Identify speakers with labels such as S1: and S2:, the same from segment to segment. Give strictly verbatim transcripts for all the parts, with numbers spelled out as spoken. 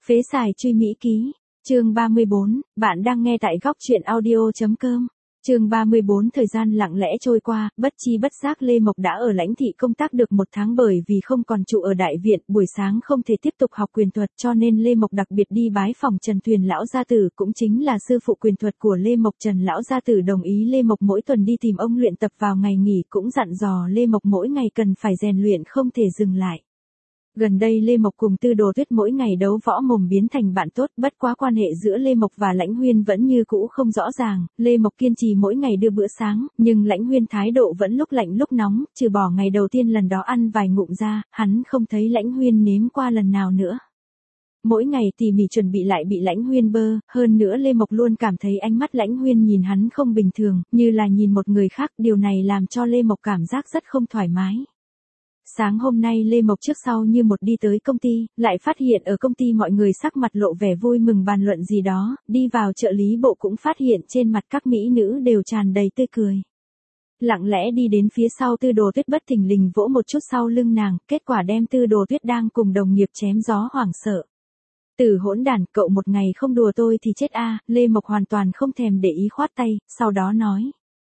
S1: Phế xài truy Mỹ ký. Chương ba mươi bốn, bạn đang nghe tại góc truyện audio.com. Chương ba mươi bốn. Thời gian lặng lẽ trôi qua, bất chi bất giác Lê Mộc đã ở lãnh thị công tác được một tháng bởi vì không còn trụ ở đại viện, buổi sáng không thể tiếp tục học quyền thuật cho nên Lê Mộc đặc biệt đi bái phòng Trần Tuyền lão gia tử, cũng chính là sư phụ quyền thuật của Lê Mộc. Trần lão gia tử đồng ý Lê Mộc mỗi tuần đi tìm ông luyện tập vào ngày nghỉ, cũng dặn dò Lê Mộc mỗi ngày cần phải rèn luyện không thể dừng lại. Gần đây Lê Mộc cùng Tư Đồ Tuyết mỗi ngày đấu võ mồm biến thành bạn tốt, bất quá quan hệ giữa Lê Mộc và Lãnh Huyên vẫn như cũ không rõ ràng. Lê Mộc kiên trì mỗi ngày đưa bữa sáng, nhưng Lãnh Huyên thái độ vẫn lúc lạnh lúc nóng, trừ bỏ ngày đầu tiên lần đó ăn vài ngụm ra, hắn không thấy Lãnh Huyên nếm qua lần nào nữa. Mỗi ngày tỉ mỉ chuẩn bị lại bị Lãnh Huyên bơ, hơn nữa Lê Mộc luôn cảm thấy ánh mắt Lãnh Huyên nhìn hắn không bình thường, như là nhìn một người khác, điều này làm cho Lê Mộc cảm giác rất không thoải mái. Sáng hôm nay Lê Mộc trước sau như một đi tới công ty, lại phát hiện ở công ty mọi người sắc mặt lộ vẻ vui mừng bàn luận gì đó, đi vào trợ lý bộ cũng phát hiện trên mặt các mỹ nữ đều tràn đầy tươi cười. Lặng lẽ đi đến phía sau Tư Đồ Tuyết bất thình lình vỗ một chút sau lưng nàng, kết quả đem Tư Đồ Tuyết đang cùng đồng nghiệp chém gió hoảng sợ. Từ hỗn đản, cậu một ngày không đùa tôi thì chết a. Lê Mộc hoàn toàn không thèm để ý khoát tay, sau đó nói.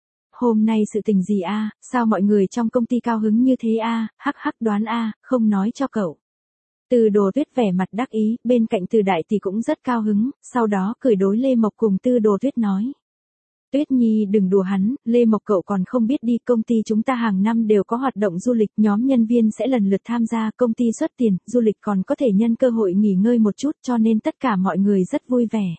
S1: Hôm nay sự tình gì a, sao mọi người trong công ty cao hứng như thế a, hắc hắc đoán a, không nói cho cậu. Từ Đồ Tuyết vẻ mặt đắc ý, bên cạnh Từ Đại Tỷ cũng rất cao hứng, sau đó cười đối Lê Mộc cùng Tư Đồ Tuyết nói. Tuyết Nhi đừng đùa hắn, Lê Mộc cậu còn không biết đi, công ty chúng ta hàng năm đều có hoạt động du lịch, nhóm nhân viên sẽ lần lượt tham gia, công ty xuất tiền, du lịch còn có thể nhân cơ hội nghỉ ngơi một chút cho nên tất cả mọi người rất vui vẻ.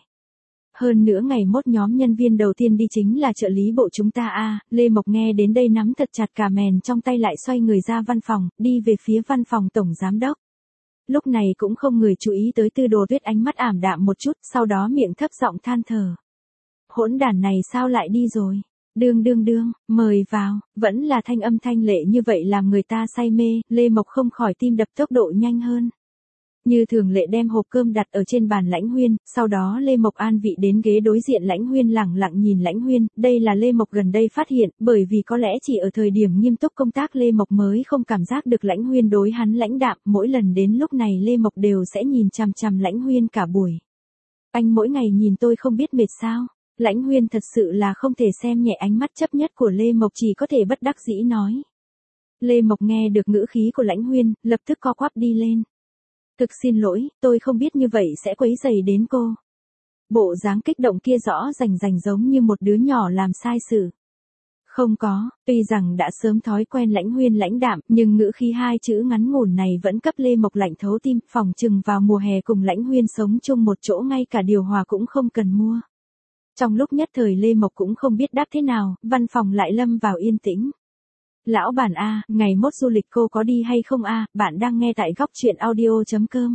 S1: Hơn nữa ngày mốt nhóm nhân viên đầu tiên đi chính là trợ lý bộ chúng ta a. À, Lê Mộc nghe đến đây nắm thật chặt cà mèn trong tay lại xoay người ra văn phòng, đi về phía văn phòng tổng giám đốc. Lúc này cũng không người chú ý tới Tư Đồ Tuyết ánh mắt ảm đạm một chút, sau đó miệng thấp giọng than thở. Hỗn đản này sao lại đi rồi? Đương đương đương, mời vào, vẫn là thanh âm thanh lệ như vậy làm người ta say mê, Lê Mộc không khỏi tim đập tốc độ nhanh hơn. Như thường lệ đem hộp cơm đặt ở trên bàn Lãnh Huyên, sau đó Lê Mộc an vị đến ghế đối diện Lãnh Huyên lẳng lặng nhìn Lãnh Huyên, đây là Lê Mộc gần đây phát hiện, bởi vì có lẽ chỉ ở thời điểm nghiêm túc công tác Lê Mộc mới không cảm giác được Lãnh Huyên đối hắn lãnh đạm, mỗi lần đến lúc này Lê Mộc đều sẽ nhìn chằm chằm Lãnh Huyên cả buổi. Anh mỗi ngày nhìn tôi không biết mệt sao? Lãnh Huyên thật sự là không thể xem nhẹ ánh mắt chấp nhất của Lê Mộc, chỉ có thể bất đắc dĩ nói. Lê Mộc nghe được ngữ khí của Lãnh Huyên, lập tức co quắp đi lên. Thực xin lỗi, tôi không biết như vậy sẽ quấy rầy đến cô. Bộ dáng kích động kia rõ rành rành giống như một đứa nhỏ làm sai sự. Không có, tuy rằng đã sớm thói quen Lãnh Huyên lãnh đạm, nhưng ngữ khí hai chữ ngắn ngủn này vẫn cấp Lê Mộc lạnh thấu tim, phòng chừng vào mùa hè cùng Lãnh Huyên sống chung một chỗ ngay cả điều hòa cũng không cần mua. Trong lúc nhất thời Lê Mộc cũng không biết đáp thế nào, văn phòng lại lâm vào yên tĩnh. Lão bản a, ngày mốt du lịch cô có đi hay không a, bạn đang nghe tại góc truyện audio.com.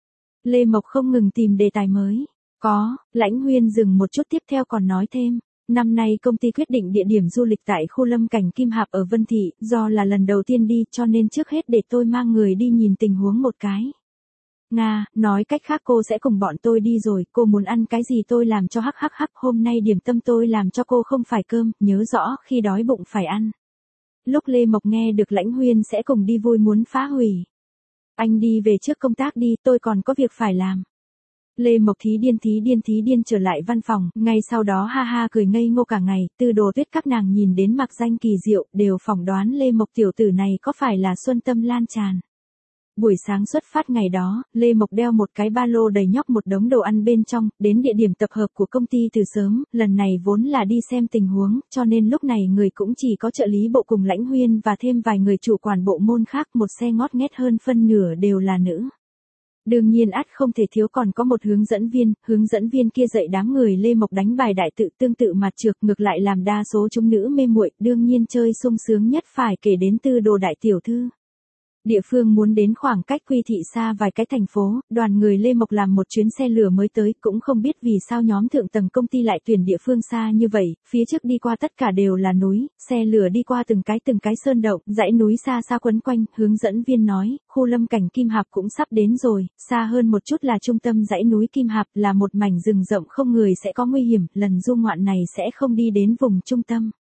S1: Lê Mộc không ngừng tìm đề tài mới. Có, Lãnh Huyên dừng một chút tiếp theo còn nói thêm. Năm nay công ty quyết định địa điểm du lịch tại khu lâm cảnh Kim Hạp ở Vân Thị, do là lần đầu tiên đi cho nên trước hết để tôi mang người đi nhìn tình huống một cái. Nga, nói cách khác cô sẽ cùng bọn tôi đi rồi, cô muốn ăn cái gì tôi làm cho hắc hắc hắc, hôm nay điểm tâm tôi làm cho cô không phải cơm, nhớ rõ khi đói bụng phải ăn. Lúc Lê Mộc nghe được Lãnh Huyên sẽ cùng đi vui muốn phá hủy. Anh đi về trước công tác đi, tôi còn có việc phải làm. Lê Mộc thí điên thí điên thí điên trở lại văn phòng, ngay sau đó ha ha cười ngây ngô cả ngày, Tư Đồ Tuyết các nàng nhìn đến mặc danh kỳ diệu, đều phỏng đoán Lê Mộc tiểu tử này có phải là xuân tâm lan tràn. Buổi sáng xuất phát ngày đó, Lê Mộc đeo một cái ba lô đầy nhóc một đống đồ ăn bên trong, đến địa điểm tập hợp của công ty từ sớm, lần này vốn là đi xem tình huống, cho nên lúc này người cũng chỉ có trợ lý bộ cùng Lãnh Huyên và thêm vài người chủ quản bộ môn khác, một xe ngót nghét hơn phân nửa đều là nữ. Đương nhiên ắt không thể thiếu còn có một hướng dẫn viên, hướng dẫn viên kia dạy đám người Lê Mộc đánh bài đại tự tương tự mặt trược, ngược lại làm đa số chúng nữ mê muội, đương nhiên chơi sung sướng nhất phải kể đến Tư Đồ đại tiểu thư. Địa phương muốn đến khoảng cách Quy Thị xa vài cái thành phố, đoàn người Lê Mộc làm một chuyến xe lửa mới tới, cũng không biết vì sao nhóm thượng tầng công ty lại tuyển địa phương xa như vậy, phía trước đi qua tất cả đều là núi, xe lửa đi qua từng cái từng cái sơn động, dãy núi xa xa quấn quanh, hướng dẫn viên nói, khu lâm cảnh Kim Hạp cũng sắp đến rồi, xa hơn một chút là trung tâm dãy núi Kim Hạp, là một mảnh rừng rộng không người sẽ có nguy hiểm, lần du ngoạn này sẽ không đi đến vùng trung tâm.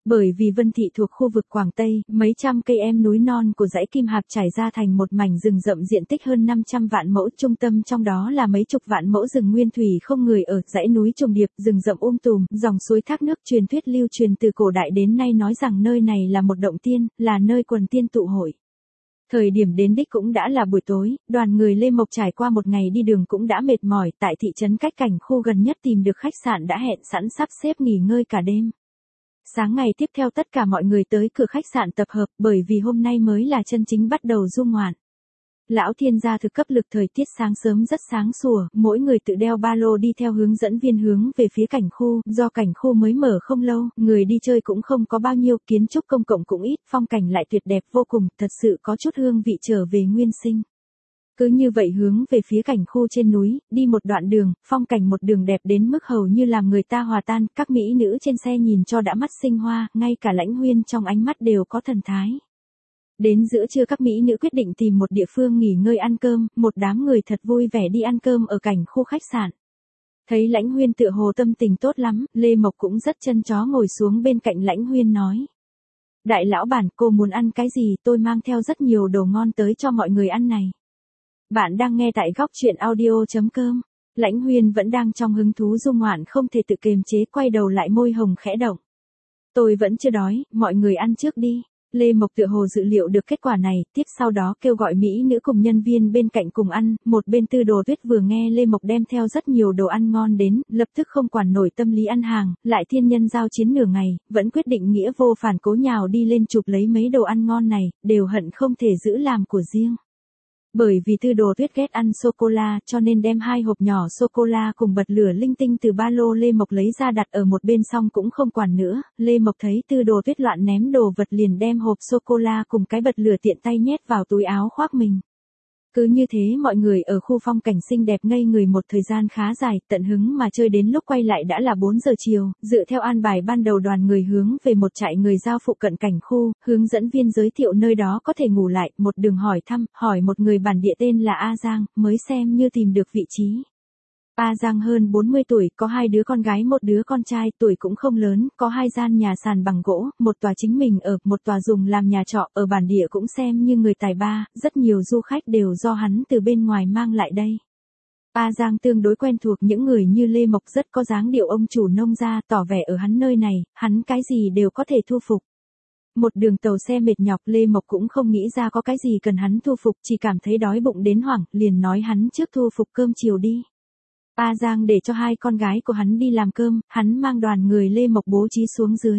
S1: Bởi vì Vân Thị thuộc khu vực Quảng Tây, mấy trăm cây em núi non của dãy Kim Hạp trải ra thành một mảnh rừng rậm diện tích hơn năm trăm vạn mẫu, trung tâm trong đó là mấy chục vạn mẫu rừng nguyên thủy không người ở, dãy núi trùng điệp, rừng rậm um tùm, dòng suối thác nước, truyền thuyết lưu truyền từ cổ đại đến nay nói rằng nơi này là một động tiên, là nơi quần tiên tụ hội. Thời điểm đến đích cũng đã là buổi tối, đoàn người Lê Mộc trải qua một ngày đi đường cũng đã mệt mỏi, tại thị trấn cách cảnh khu gần nhất tìm được khách sạn đã hẹn sẵn sắp xếp nghỉ ngơi cả đêm. Sáng ngày tiếp theo tất cả mọi người tới cửa khách sạn tập hợp, bởi vì hôm nay mới là chân chính bắt đầu du ngoạn. Lão thiên gia thực cấp lực, thời tiết sáng sớm rất sáng sủa, mỗi người tự đeo ba lô đi theo hướng dẫn viên hướng về phía cảnh khu, do cảnh khu mới mở không lâu, người đi chơi cũng không có bao nhiêu, kiến trúc công cộng cũng ít, phong cảnh lại tuyệt đẹp vô cùng, thật sự có chút hương vị trở về nguyên sinh. Cứ như vậy hướng về phía cảnh khu trên núi, đi một đoạn đường, phong cảnh một đường đẹp đến mức hầu như làm người ta hòa tan, các mỹ nữ trên xe nhìn cho đã mắt sinh hoa, ngay cả Lãnh Huyên trong ánh mắt đều có thần thái. Đến giữa trưa các mỹ nữ quyết định tìm một địa phương nghỉ ngơi ăn cơm, một đám người thật vui vẻ đi ăn cơm ở cảnh khu khách sạn. Thấy Lãnh Huyên tựa hồ tâm tình tốt lắm, Lê Mộc cũng rất chân chó ngồi xuống bên cạnh Lãnh Huyên nói. Đại lão bản, cô muốn ăn cái gì, tôi mang theo rất nhiều đồ ngon tới cho mọi người ăn này. Bạn đang nghe tại góc truyện audio.com. Lãnh Huyên vẫn đang trong hứng thú du ngoạn không thể tự kiềm chế, quay đầu lại môi hồng khẽ động. Tôi vẫn chưa đói, mọi người ăn trước đi. Lê Mộc tựa hồ dự liệu được kết quả này, tiếp sau đó kêu gọi mỹ nữ cùng nhân viên bên cạnh cùng ăn, một bên Tư Đồ Tuyết vừa nghe Lê Mộc đem theo rất nhiều đồ ăn ngon đến, lập tức không quản nổi tâm lý ăn hàng, lại thiên nhân giao chiến nửa ngày, vẫn quyết định nghĩa vô phản cố nhào đi lên chụp lấy mấy đồ ăn ngon này, đều hận không thể giữ làm của riêng. Bởi vì Tư Đồ Tuyết ghét ăn sô-cô-la cho nên đem hai hộp nhỏ sô-cô-la cùng bật lửa linh tinh từ ba lô Lê Mộc lấy ra đặt ở một bên, xong cũng không quản nữa. Lê Mộc thấy Tư Đồ Tuyết loạn ném đồ vật liền đem hộp sô-cô-la cùng cái bật lửa tiện tay nhét vào túi áo khoác mình. Cứ như thế mọi người ở khu phong cảnh xinh đẹp ngây người một thời gian khá dài, tận hứng mà chơi đến lúc quay lại đã là bốn giờ chiều, dựa theo an bài ban đầu đoàn người hướng về một trại người giao phụ cận cảnh khu, hướng dẫn viên giới thiệu nơi đó có thể ngủ lại, một đường hỏi thăm, hỏi một người bản địa tên là A Giang, mới xem như tìm được vị trí. A Giang hơn bốn mươi tuổi, có hai đứa con gái một đứa con trai, tuổi cũng không lớn, có hai gian nhà sàn bằng gỗ, một tòa chính mình ở, một tòa dùng làm nhà trọ, ở bản địa cũng xem như người tài ba, rất nhiều du khách đều do hắn từ bên ngoài mang lại đây. A Giang tương đối quen thuộc những người như Lê Mộc, rất có dáng điệu ông chủ nông gia, tỏ vẻ ở hắn nơi này, hắn cái gì đều có thể thu phục. Một đường tàu xe mệt nhọc, Lê Mộc cũng không nghĩ ra có cái gì cần hắn thu phục, chỉ cảm thấy đói bụng đến hoảng, liền nói hắn trước thu phục cơm chiều đi. A Giang để cho hai con gái của hắn đi làm cơm, hắn mang đoàn người Lê Mộc bố trí xuống dưới.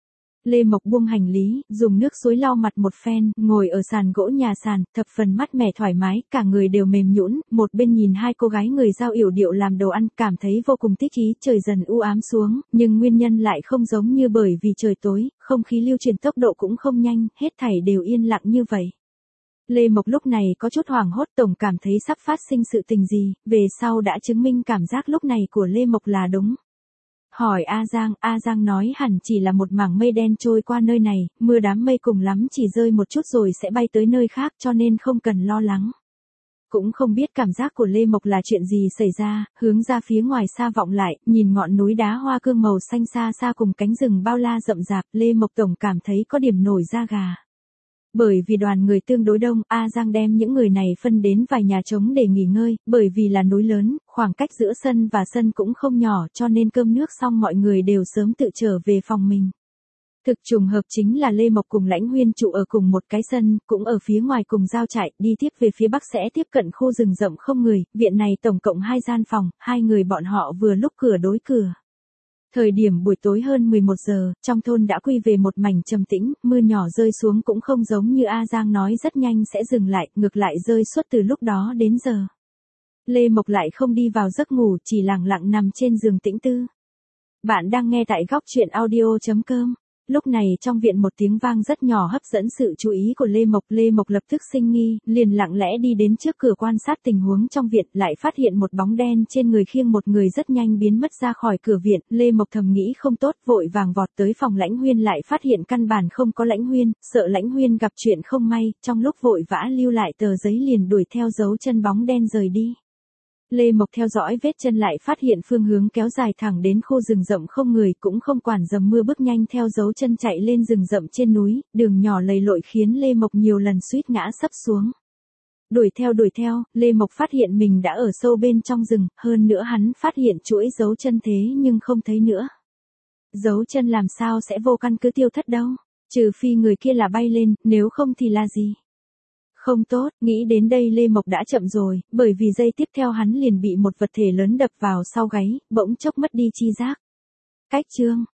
S1: Lê Mộc buông hành lý, dùng nước suối lau mặt một phen, ngồi ở sàn gỗ nhà sàn, thập phần mát mẻ thoải mái, cả người đều mềm nhũn, một bên nhìn hai cô gái người giao yểu điệu làm đồ ăn, cảm thấy vô cùng thích ý, trời dần u ám xuống, nhưng nguyên nhân lại không giống như bởi vì trời tối, không khí lưu truyền tốc độ cũng không nhanh, hết thảy đều yên lặng như vậy. Lê Mộc lúc này có chút hoảng hốt, tổng cảm thấy sắp phát sinh sự tình gì, về sau đã chứng minh cảm giác lúc này của Lê Mộc là đúng. Hỏi A Giang, A Giang nói hẳn chỉ là một mảng mây đen trôi qua nơi này, mưa đám mây cùng lắm chỉ rơi một chút rồi sẽ bay tới nơi khác cho nên không cần lo lắng. Cũng không biết cảm giác của Lê Mộc là chuyện gì xảy ra, hướng ra phía ngoài xa vọng lại, nhìn ngọn núi đá hoa cương màu xanh xa xa cùng cánh rừng bao la rậm rạp, Lê Mộc tổng cảm thấy có điểm nổi da gà. Bởi vì đoàn người tương đối đông, A Giang đem những người này phân đến vài nhà trống để nghỉ ngơi, bởi vì là núi lớn, khoảng cách giữa sân và sân cũng không nhỏ cho nên cơm nước xong mọi người đều sớm tự trở về phòng mình. Thực trùng hợp chính là Lê Mộc cùng Lãnh Huyên trụ ở cùng một cái sân, cũng ở phía ngoài cùng giao trại, đi tiếp về phía bắc sẽ tiếp cận khu rừng rậm không người, viện này tổng cộng hai gian phòng, hai người bọn họ vừa lúc cửa đối cửa. Thời điểm buổi tối hơn mười một giờ, trong thôn đã quy về một mảnh trầm tĩnh, mưa nhỏ rơi xuống cũng không giống như A Giang nói rất nhanh sẽ dừng lại, ngược lại rơi suốt từ lúc đó đến giờ. Lê Mộc lại không đi vào giấc ngủ, chỉ lặng lặng nằm trên giường tĩnh tư. Bạn đang nghe tại góc truyện audio.com. Lúc này trong viện một tiếng vang rất nhỏ hấp dẫn sự chú ý của Lê Mộc. Lê Mộc lập tức sinh nghi, liền lặng lẽ đi đến trước cửa quan sát tình huống trong viện, lại phát hiện một bóng đen trên người khiêng một người rất nhanh biến mất ra khỏi cửa viện. Lê Mộc thầm nghĩ không tốt, vội vàng vọt tới phòng Lãnh Huyên, lại phát hiện căn bản không có Lãnh Huyên, sợ Lãnh Huyên gặp chuyện không may, trong lúc vội vã lưu lại tờ giấy liền đuổi theo dấu chân bóng đen rời đi. Lê Mộc theo dõi vết chân lại phát hiện phương hướng kéo dài thẳng đến khu rừng rậm không người, cũng không quản dầm mưa bước nhanh theo dấu chân chạy lên rừng rậm trên núi, đường nhỏ lầy lội khiến Lê Mộc nhiều lần suýt ngã sấp xuống. Đuổi theo đuổi theo, Lê Mộc phát hiện mình đã ở sâu bên trong rừng, hơn nữa hắn phát hiện chuỗi dấu chân thế nhưng không thấy nữa. Dấu chân làm sao sẽ vô căn cứ tiêu thất đâu, trừ phi người kia là bay lên, nếu không thì là gì? Không tốt, nghĩ đến đây Lê Mộc đã chậm rồi, bởi vì giây tiếp theo hắn liền bị một vật thể lớn đập vào sau gáy, bỗng chốc mất đi chi giác. Cách chương